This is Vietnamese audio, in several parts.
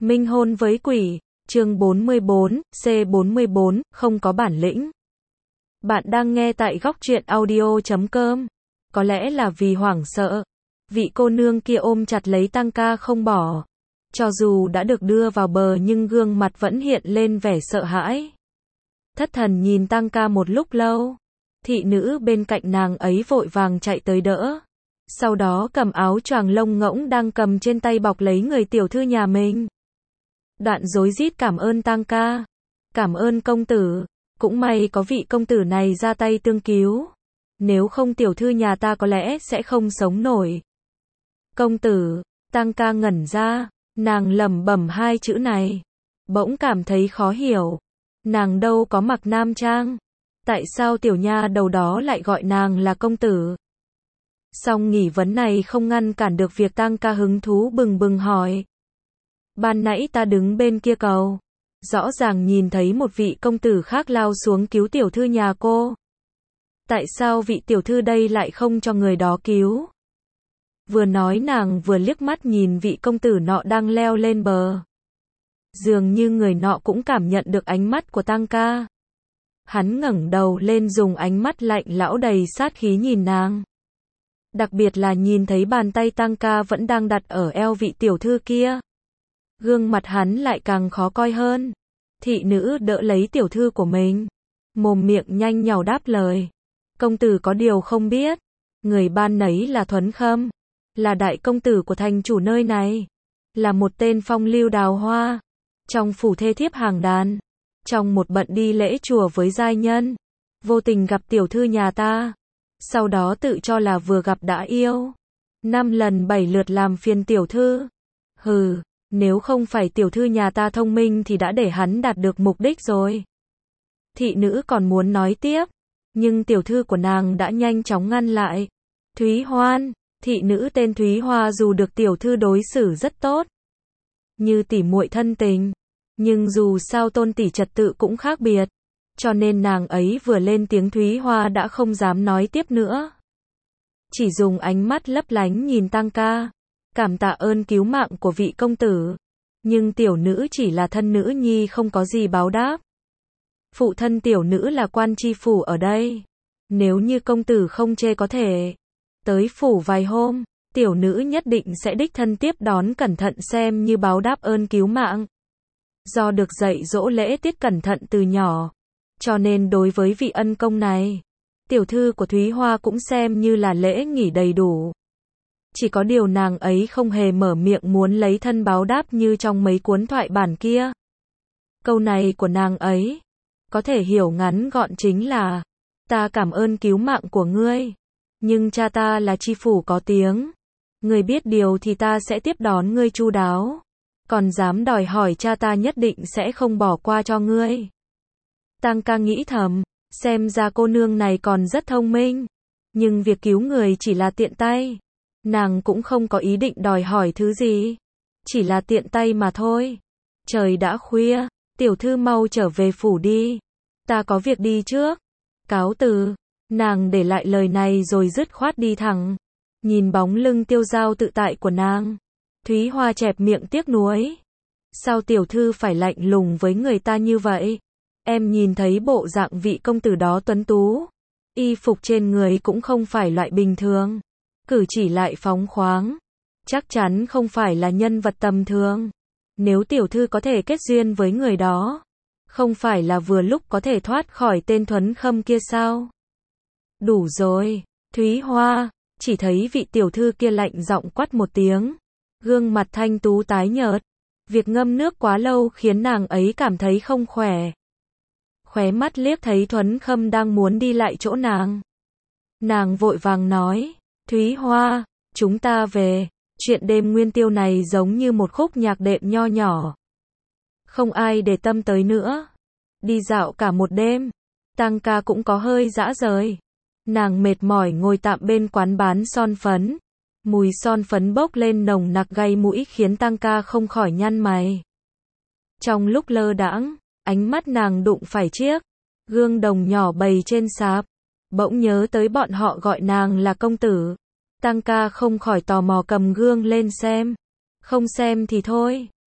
Minh hôn với quỷ, chương 44, C44, không có bản lĩnh. Bạn đang nghe tại góc truyện audio.com. Có lẽ là vì hoảng sợ, vị cô nương kia ôm chặt lấy Tăng Ca không bỏ. Cho dù đã được đưa vào bờ nhưng gương mặt vẫn hiện lên vẻ sợ hãi. Thất thần nhìn Tăng Ca một lúc lâu. Thị nữ bên cạnh nàng ấy vội vàng chạy tới đỡ. Sau đó cầm áo choàng lông ngỗng đang cầm trên tay bọc lấy người tiểu thư nhà mình. Đoạn rối rít cảm ơn Tăng Ca. Cảm ơn công tử. Cũng may có vị công tử này ra tay tương cứu. Nếu không tiểu thư nhà ta có lẽ sẽ không sống nổi. Công tử, Tăng Ca ngẩn ra. Nàng lẩm bẩm hai chữ này. Bỗng cảm thấy khó hiểu. Nàng đâu có mặc nam trang. Tại sao tiểu nha đầu đó lại gọi nàng là công tử? Song nghỉ vấn này không ngăn cản được việc Tăng Ca hứng thú bừng bừng hỏi. Ban nãy ta đứng bên kia cầu. Rõ ràng nhìn thấy một vị công tử khác lao xuống cứu tiểu thư nhà cô. Tại sao vị tiểu thư đây lại không cho người đó cứu? Vừa nói nàng vừa liếc mắt nhìn vị công tử nọ đang leo lên bờ. Dường như người nọ cũng cảm nhận được ánh mắt của Tăng Ca. Hắn ngẩng đầu lên dùng ánh mắt lạnh lão đầy sát khí nhìn nàng. Đặc biệt là nhìn thấy bàn tay Tăng Ca vẫn đang đặt ở eo vị tiểu thư kia. Gương mặt hắn lại càng khó coi hơn. Thị nữ đỡ lấy tiểu thư của mình. Mồm miệng nhanh nhảu đáp lời. Công tử có điều không biết. Người ban nấy là Thuấn Khâm. Là đại công tử của thành chủ nơi này. Là một tên phong lưu đào hoa. Trong phủ thê thiếp hàng đàn. Trong một bận đi lễ chùa với giai nhân. Vô tình gặp tiểu thư nhà ta. Sau đó tự cho là vừa gặp đã yêu. 5 lần 7 lượt làm phiền tiểu thư. Hừ, nếu không phải tiểu thư nhà ta thông minh thì đã để hắn đạt được mục đích rồi. Thị nữ còn muốn nói tiếp. Nhưng tiểu thư của nàng đã nhanh chóng ngăn lại. Thúy Hoan, thị nữ tên Thúy Hoa dù được tiểu thư đối xử rất tốt. Như tỉ muội thân tình. Nhưng dù sao tôn tỷ trật tự cũng khác biệt. Cho nên nàng ấy vừa lên tiếng Thúy Hoa đã không dám nói tiếp nữa. Chỉ dùng ánh mắt lấp lánh nhìn Tăng Ca. Cảm tạ ơn cứu mạng của vị công tử. Nhưng tiểu nữ chỉ là thân nữ nhi không có gì báo đáp. Phụ thân tiểu nữ là quan tri phủ ở đây. Nếu như công tử không chê có thể tới phủ vài hôm, tiểu nữ nhất định sẽ đích thân tiếp đón cẩn thận xem như báo đáp ơn cứu mạng. Do được dạy dỗ lễ tiết cẩn thận từ nhỏ, cho nên đối với vị ân công này, tiểu thư của Thúy Hoa cũng xem như là lễ nghỉ đầy đủ. Chỉ có điều nàng ấy không hề mở miệng muốn lấy thân báo đáp như trong mấy cuốn thoại bản kia. Câu này của nàng ấy, có thể hiểu ngắn gọn chính là, ta cảm ơn cứu mạng của ngươi, nhưng cha ta là tri phủ có tiếng. Ngươi biết điều thì ta sẽ tiếp đón ngươi chu đáo. Còn dám đòi hỏi cha ta nhất định sẽ không bỏ qua cho ngươi. Tăng Ca nghĩ thầm, xem ra cô nương này còn rất thông minh. Nhưng việc cứu người chỉ là tiện tay. Nàng cũng không có ý định đòi hỏi thứ gì. Chỉ là tiện tay mà thôi. Trời đã khuya, tiểu thư mau trở về phủ đi. Ta có việc đi trước. Cáo từ. Nàng để lại lời này rồi dứt khoát đi thẳng. Nhìn bóng lưng tiêu dao tự tại của nàng. Thúy Hoa chẹp miệng tiếc nuối. Sao tiểu thư phải lạnh lùng với người ta như vậy? Em nhìn thấy bộ dạng vị công tử đó tuấn tú. Y phục trên người cũng không phải loại bình thường. Cử chỉ lại phóng khoáng. Chắc chắn không phải là nhân vật tầm thường. Nếu tiểu thư có thể kết duyên với người đó, không phải là vừa lúc có thể thoát khỏi tên Thuấn Khâm kia sao? Đủ rồi, Thúy Hoa. Chỉ thấy vị tiểu thư kia lạnh giọng quát một tiếng. Gương mặt thanh tú tái nhợt. Việc ngâm nước quá lâu khiến nàng ấy cảm thấy không khỏe. Khóe mắt liếc thấy Thuấn Khâm đang muốn đi lại chỗ nàng. Nàng vội vàng nói, Thúy Hoa, chúng ta về. Chuyện đêm nguyên tiêu này giống như một khúc nhạc đệm nho nhỏ. Không ai để tâm tới nữa. Đi dạo cả một đêm. Tăng Ca cũng có hơi dã rời. Nàng mệt mỏi ngồi tạm bên quán bán son phấn. Mùi son phấn bốc lên nồng nặc gây mũi khiến Tăng Ca không khỏi nhăn mày. Trong lúc lơ đãng, ánh mắt nàng đụng phải chiếc gương đồng nhỏ bày trên sạp. Bỗng nhớ tới bọn họ gọi nàng là công tử. Tăng Ca không khỏi tò mò cầm gương lên xem. Không xem thì thôi,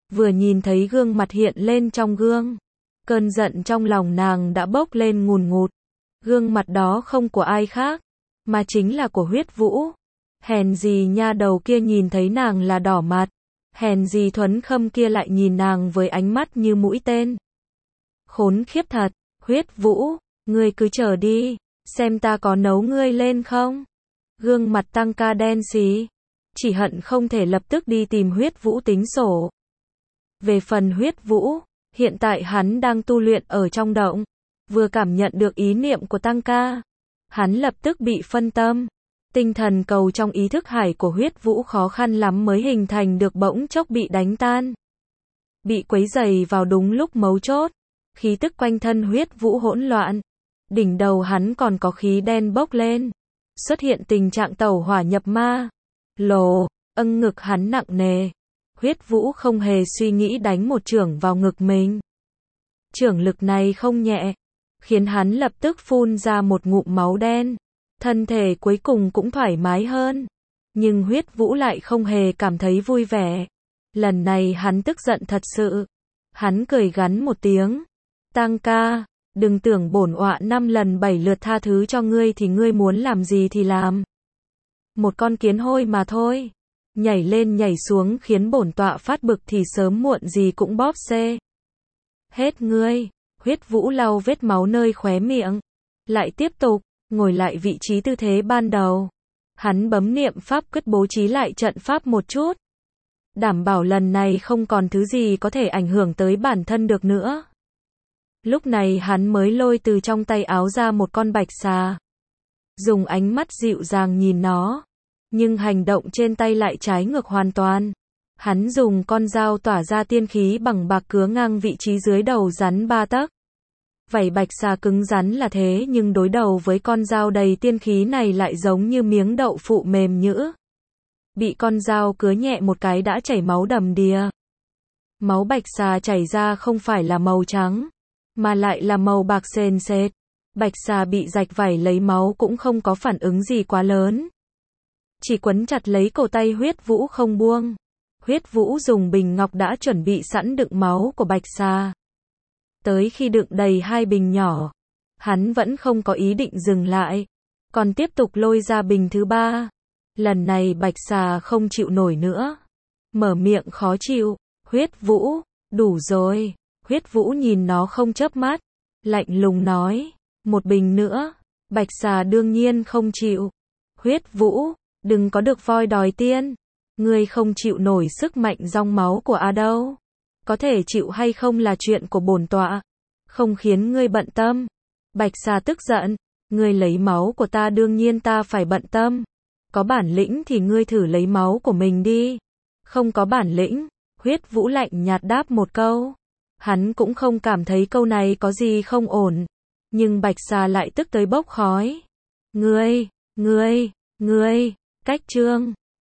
Vừa nhìn thấy gương mặt hiện lên trong gương, cơn giận trong lòng nàng đã bốc lên ngùn ngụt. Gương mặt đó không của ai khác, mà chính là của Huyết Vũ. Hèn gì nha đầu kia nhìn thấy nàng là đỏ mặt, hèn gì Thuấn Khâm kia lại nhìn nàng với ánh mắt như mũi tên. Khốn khiếp thật, Huyết Vũ, ngươi cứ chờ đi, xem ta có nấu ngươi lên không. Gương mặt Tăng Ca đen xì, chỉ hận không thể lập tức đi tìm Huyết Vũ tính sổ. Về phần Huyết Vũ, hiện tại hắn đang tu luyện ở trong động, vừa cảm nhận được ý niệm của Tăng Ca, hắn lập tức bị phân tâm. Tinh thần cầu trong ý thức hải của Huyết Vũ khó khăn lắm mới hình thành được bỗng chốc bị đánh tan. Bị quấy rầy vào đúng lúc mấu chốt, khí tức quanh thân Huyết Vũ hỗn loạn. Đỉnh đầu hắn còn có khí đen bốc lên, xuất hiện tình trạng tẩu hỏa nhập ma. Lồ, ngực hắn nặng nề. Huyết Vũ không hề suy nghĩ đánh một chưởng vào ngực mình. Chưởng lực này không nhẹ, khiến hắn lập tức phun ra một ngụm máu đen. Thân thể cuối cùng cũng thoải mái hơn. Nhưng Huyết Vũ lại không hề cảm thấy vui vẻ. Lần này hắn tức giận thật sự. Hắn cười gắn một tiếng. Tăng ca, đừng tưởng bổn ọa 5 lần 7 lượt tha thứ cho ngươi thì ngươi muốn làm gì thì làm. Một con kiến hôi mà thôi. Nhảy lên nhảy xuống khiến bổn tọa phát bực thì sớm muộn gì cũng bóp xê. Hết ngươi. Huyết Vũ lau vết máu nơi khóe miệng. Lại tiếp tục, ngồi lại vị trí tư thế ban đầu. Hắn bấm niệm pháp quyết bố trí lại trận pháp một chút. Đảm bảo lần này không còn thứ gì có thể ảnh hưởng tới bản thân được nữa. Lúc này hắn mới lôi từ trong tay áo ra một con bạch xà. Dùng ánh mắt dịu dàng nhìn nó. Nhưng hành động trên tay lại trái ngược hoàn toàn. Hắn dùng con dao tỏa ra tiên khí bằng bạc cứa ngang vị trí dưới đầu rắn 3 tấc. Vảy bạch xà cứng rắn là thế nhưng đối đầu với con dao đầy tiên khí này lại giống như miếng đậu phụ mềm nhữ. Bị con dao cứa nhẹ một cái đã chảy máu đầm đìa. Máu bạch xà chảy ra không phải là màu trắng, mà lại là màu bạc sền sệt. Bạch xà bị rạch vảy lấy máu cũng không có phản ứng gì quá lớn. Chỉ quấn chặt lấy cổ tay Huyết Vũ không buông. Huyết Vũ dùng bình ngọc đã chuẩn bị sẵn đựng máu của bạch xà. Tới khi đựng đầy 2 bình nhỏ, hắn vẫn không có ý định dừng lại, còn tiếp tục lôi ra bình thứ 3. Lần này bạch xà không chịu nổi nữa, mở miệng khó chịu. Huyết Vũ, đủ rồi. Huyết Vũ nhìn nó không chớp mắt, lạnh lùng nói, một bình nữa. Bạch xà đương nhiên không chịu. Huyết Vũ, đừng có được voi đòi tiên. Ngươi không chịu nổi sức mạnh dòng máu của A đâu. Có thể chịu hay không là chuyện của bổn tọa, không khiến ngươi bận tâm. Bạch xà tức giận, ngươi lấy máu của ta đương nhiên ta phải bận tâm. Có bản lĩnh thì ngươi thử lấy máu của mình đi. Không có bản lĩnh. Huyết Vũ lạnh nhạt đáp một câu. Hắn cũng không cảm thấy câu này có gì không ổn. Nhưng bạch xà lại tức tới bốc khói. Ngươi, cách chương